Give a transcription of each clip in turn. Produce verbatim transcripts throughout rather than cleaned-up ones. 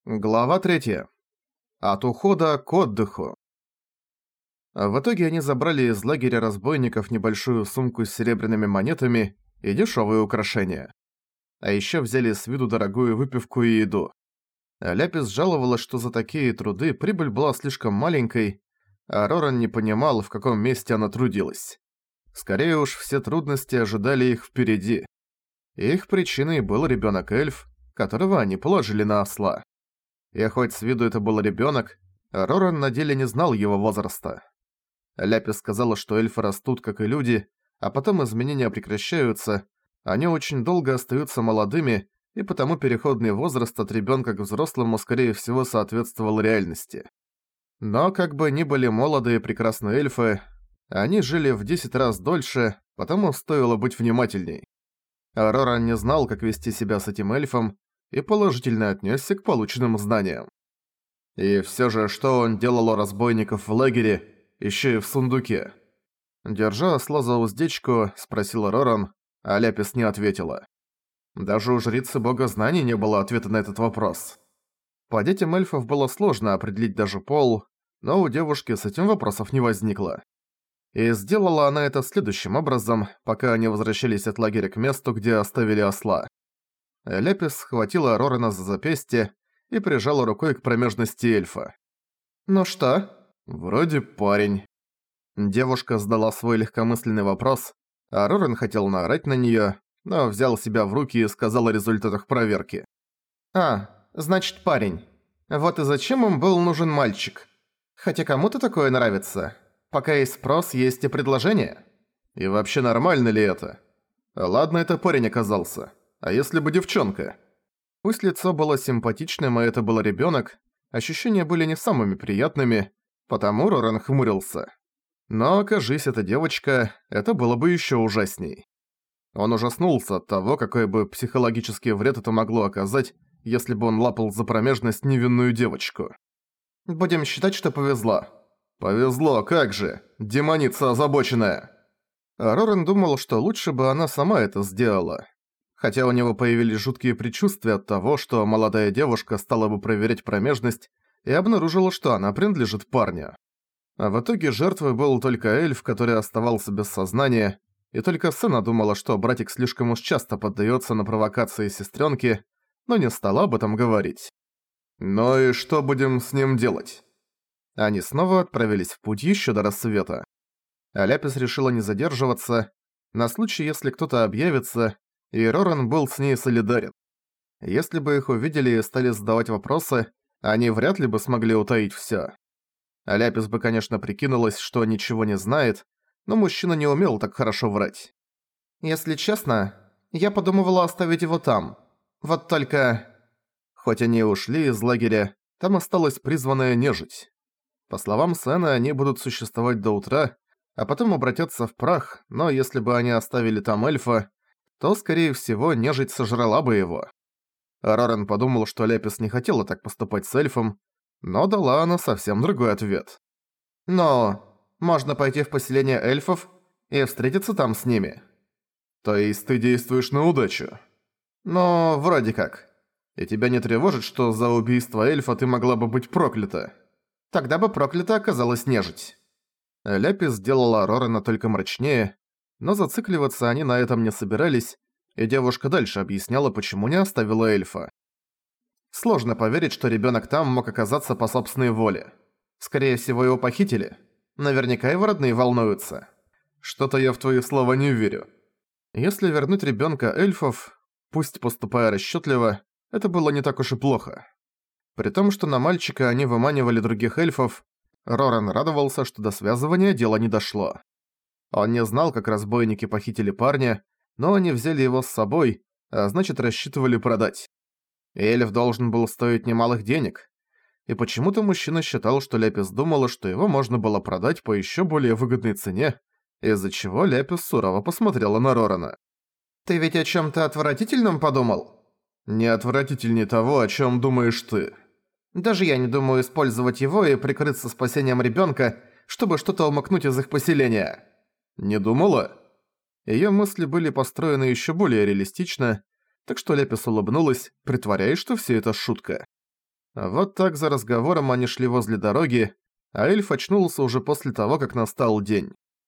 Глава третья. От ухода к отдыху. В итоге они забрали из лагеря разбойников небольшую сумку с серебряными монетами и дешевые украшения. А еще взяли с виду дорогую выпивку и еду. Ляпис жаловалась, что за такие труды прибыль была слишком маленькой, а Роран не понимал, в каком месте она трудилась. Скорее уж, все трудности ожидали их впереди. Их причиной был ребенок-эльф, которого они положили на осла. И хоть с виду это был ребенок, Роран на деле не знал его возраста. Ляпис сказала, что эльфы растут, как и люди, а потом изменения прекращаются, они очень долго остаются молодыми, и потому переходный возраст от ребенка к взрослому, скорее всего, соответствовал реальности. Но как бы ни были молодые и прекрасные эльфы, они жили в десять раз дольше, потому стоило быть внимательней. Роран не знал, как вести себя с этим эльфом, и положительно отнесся к полученным знаниям. И все же, что он делал у разбойников в лагере, еще и в сундуке? Держа осла за уздечку, спросила Роран, а Ляпис не ответила. Даже у жрицы бога знаний не было ответа на этот вопрос. По детям эльфов было сложно определить даже пол, но у девушки с этим вопросов не возникло. И сделала она это следующим образом, пока они возвращались от лагеря к месту, где оставили осла. Ляпис схватила Рорана за запястье и прижала рукой к промежности эльфа. «Ну что?» «Вроде парень». Девушка задала свой легкомысленный вопрос, а Роран хотел наорать на неё, но взял себя в руки и сказал о результатах проверки. «А, значит парень. Вот и зачем им был нужен мальчик? Хотя кому-то такое нравится. Пока есть спрос, есть и предложение». «И вообще нормально ли это? Ладно, это парень оказался. А если бы девчонка?» Пусть лицо было симпатичным, а это был ребёнок, ощущения были не самыми приятными, потому Роран хмурился. Но, окажись это девочка, это было бы ещё ужасней. Он ужаснулся от того, какой бы психологический вред это могло оказать, если бы он лапал за промежность невинную девочку. «Будем считать, что повезло». «Повезло, как же! Демоница озабоченная!» А Роран думал, что лучше бы она сама это сделала. Хотя у него появились жуткие предчувствия от того, что молодая девушка стала бы проверять промежность и обнаружила, что она принадлежит парню. А в итоге жертвой был только эльф, который оставался без сознания, и только Сэна думала, что братик слишком уж часто поддаётся на провокации сестрёнки, но не стала об этом говорить. «Ну и что будем с ним делать?» Они снова отправились в путь ещё до рассвета. А Ляпис решила не задерживаться, на случай, если кто-то объявится, и Роран был с ней солидарен. Если бы их увидели и стали задавать вопросы, они вряд ли бы смогли утаить всё. А Ляпис бы, конечно, прикинулась, что ничего не знает, но мужчина не умел так хорошо врать. «Если честно, я подумывала оставить его там. Вот только...» Хоть они и ушли из лагеря, там осталась призванная нежить. По словам Сэна, они будут существовать до утра, а потом обратятся в прах, но если бы они оставили там эльфа, то, скорее всего, нежить сожрала бы его. Роран подумал, что Ляпис не хотела так поступать с эльфом, но дала она совсем другой ответ. «Но можно пойти в поселение эльфов и встретиться там с ними». «То есть ты действуешь на удачу?» «Ну, вроде как». «И тебя не тревожит, что за убийство эльфа ты могла бы быть проклята?» «Тогда бы проклята оказалась нежить». Ляпис сделала Рорана только мрачнее, но зацикливаться они на этом не собирались, и девушка дальше объясняла, почему не оставила эльфа. Сложно поверить, что ребёнок там мог оказаться по собственной воле. Скорее всего, его похитили. Наверняка его родные волнуются. Что-то я в твои слова не верю. Если вернуть ребёнка эльфов, пусть поступая расчётливо, это было не так уж и плохо. При том, что на мальчика они выманивали других эльфов, Роран радовался, что до связывания дело не дошло. Он не знал, как разбойники похитили парня, но они взяли его с собой, а значит рассчитывали продать. Эльф должен был стоить немалых денег, и почему-то мужчина считал, что Ляпис думала, что его можно было продать по ещё более выгодной цене, из-за чего Ляпис сурово посмотрела на Рорана. «Ты ведь о чём-то отвратительном подумал?» «Не отвратительнее того, о чём думаешь ты». «Даже я не думаю использовать его и прикрыться спасением ребёнка, чтобы что-то умыкнуть из их поселения». «Не думала?» Её мысли были построены ещё более реалистично, так что Ляпис улыбнулась, притворяясь, что всё это шутка. Вот так за разговором они шли возле дороги, а эльф очнулся уже после того, как настал день.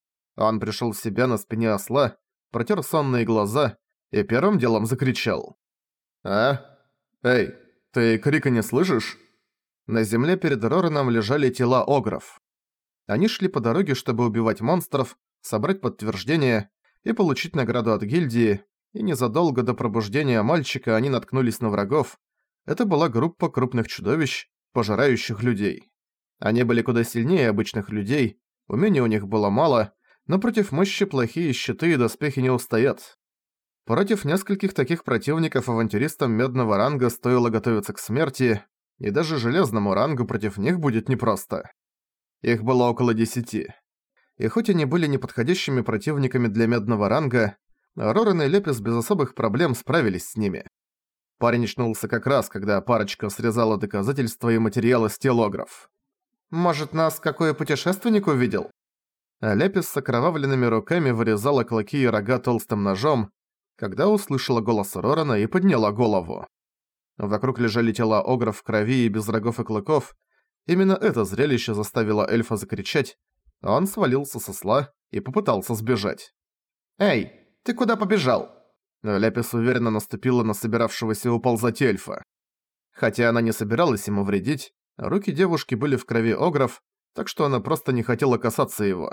Он пришел в себя на спине осла, протер сонные глаза и первым делом закричал. «А? Эй, ты крика не слышишь?» На земле перед Рораном лежали тела огров. Они шли по дороге, чтобы убивать монстров, собрать подтверждения и получить награду от гильдии, и незадолго до пробуждения мальчика они наткнулись на врагов. Это была группа крупных чудовищ, пожирающих людей. Они были куда сильнее обычных людей, умений у них было мало, но против мощи плохие щиты и доспехи не устоят. Против нескольких таких противников авантюристам медного ранга стоило готовиться к смерти, и даже железному рангу против них будет непросто. Их было около десяти. И хоть они были неподходящими противниками для медного ранга, Роран и Лепис без особых проблем справились с ними. Парень очнулся как раз, когда парочка срезала доказательства и материалы с тел огров. «Может, нас какой путешественник увидел?» А Лепис с окровавленными руками вырезала клыки и рога толстым ножом, когда услышала голос Рорана и подняла голову. Вокруг лежали тела огров в крови и без рогов и клыков. Именно это зрелище заставило эльфа закричать. Он свалился со осла и попытался сбежать. «Эй, ты куда побежал?» Лепис уверенно наступила на собиравшегося уползать эльфа. Хотя она не собиралась ему вредить, руки девушки были в крови огров, так что она просто не хотела касаться его.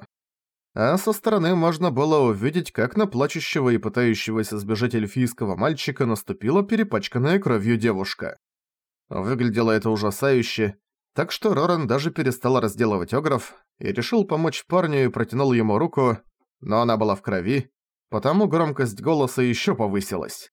А со стороны можно было увидеть, как на плачущего и пытающегося сбежать эльфийского мальчика наступила перепачканная кровью девушка. Выглядело это ужасающе, так что Роран даже перестал разделывать огров и решил помочь парню и протянул ему руку, но она была в крови, потому громкость голоса ещё повысилась.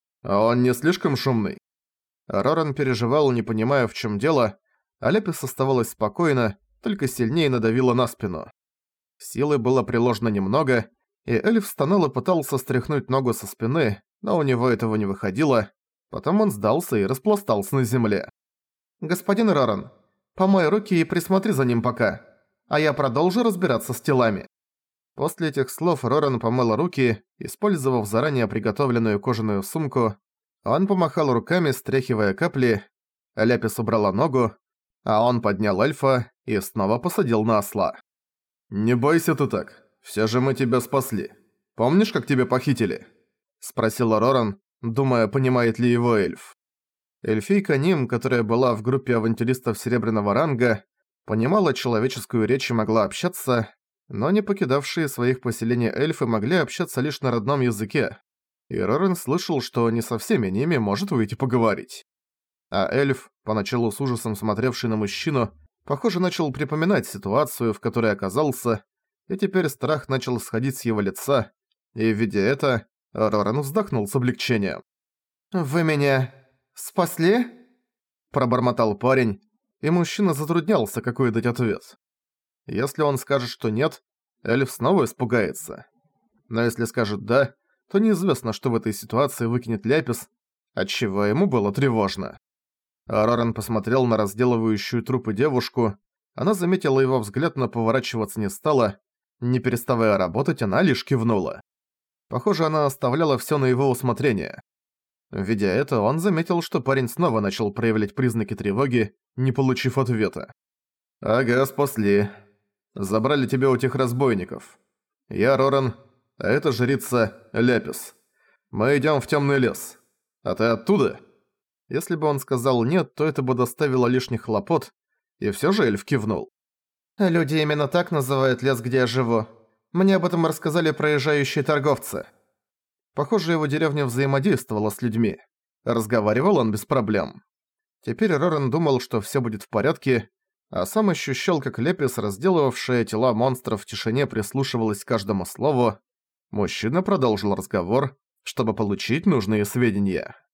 А он не слишком шумный. Роран переживал, не понимая, в чём дело, а Лепис оставалась спокойна, только сильнее надавила на спину. Силы было приложено немного, и эльф стонал и пытался стряхнуть ногу со спины, но у него этого не выходило, потом он сдался и распластался на земле. «Господин Роран, помой руки и присмотри за ним пока, а я продолжу разбираться с телами». После этих слов Роран помыл руки, использовав заранее приготовленную кожаную сумку. Он помахал руками, стряхивая капли, Лепис убрала ногу, а он поднял эльфа и снова посадил на осла. «Не бойся ты так, всё же мы тебя спасли. Помнишь, как тебя похитили?» – спросил Роран, думая, понимает ли его эльф. Эльфийка Ним, которая была в группе авантюристов серебряного ранга, понимала человеческую речь и могла общаться, но не покидавшие своих поселений эльфы могли общаться лишь на родном языке, и Роран слышал, что не со всеми ними может выйти поговорить. А эльф, поначалу с ужасом смотревший на мужчину, похоже, начал припоминать ситуацию, в которой оказался, и теперь страх начал сходить с его лица, и, видя это, Роран вздохнул с облегчением. «Вы меня спасли?» – пробормотал парень, и мужчина затруднялся, какой дать ответ. Если он скажет, что нет, эльф снова испугается. Но если скажет «да», то неизвестно, что в этой ситуации выкинет Лепис, отчего ему было тревожно. Роран посмотрел на разделывающую трупы девушку, она заметила его взгляд, но поворачиваться не стала, не переставая работать, она лишь кивнула. Похоже, она оставляла всё на его усмотрение. Видя это, он заметил, что парень снова начал проявлять признаки тревоги, не получив ответа. «Ага, спасли. Забрали тебя у тех разбойников. Я Роран, а это жрица Лепис. Мы идём в тёмный лес. А ты оттуда?» Если бы он сказал «нет», то это бы доставило лишних хлопот, и всё же эльф кивнул. «Люди именно так называют лес, где я живу. Мне об этом рассказали проезжающие торговцы». Похоже, его деревня взаимодействовала с людьми. Разговаривал он без проблем. Теперь Роран думал, что всё будет в порядке, а сам ощущал, как Лепис, разделывавшая тела монстров в тишине, прислушивалась к каждому слову. Мужчина продолжил разговор, чтобы получить нужные сведения.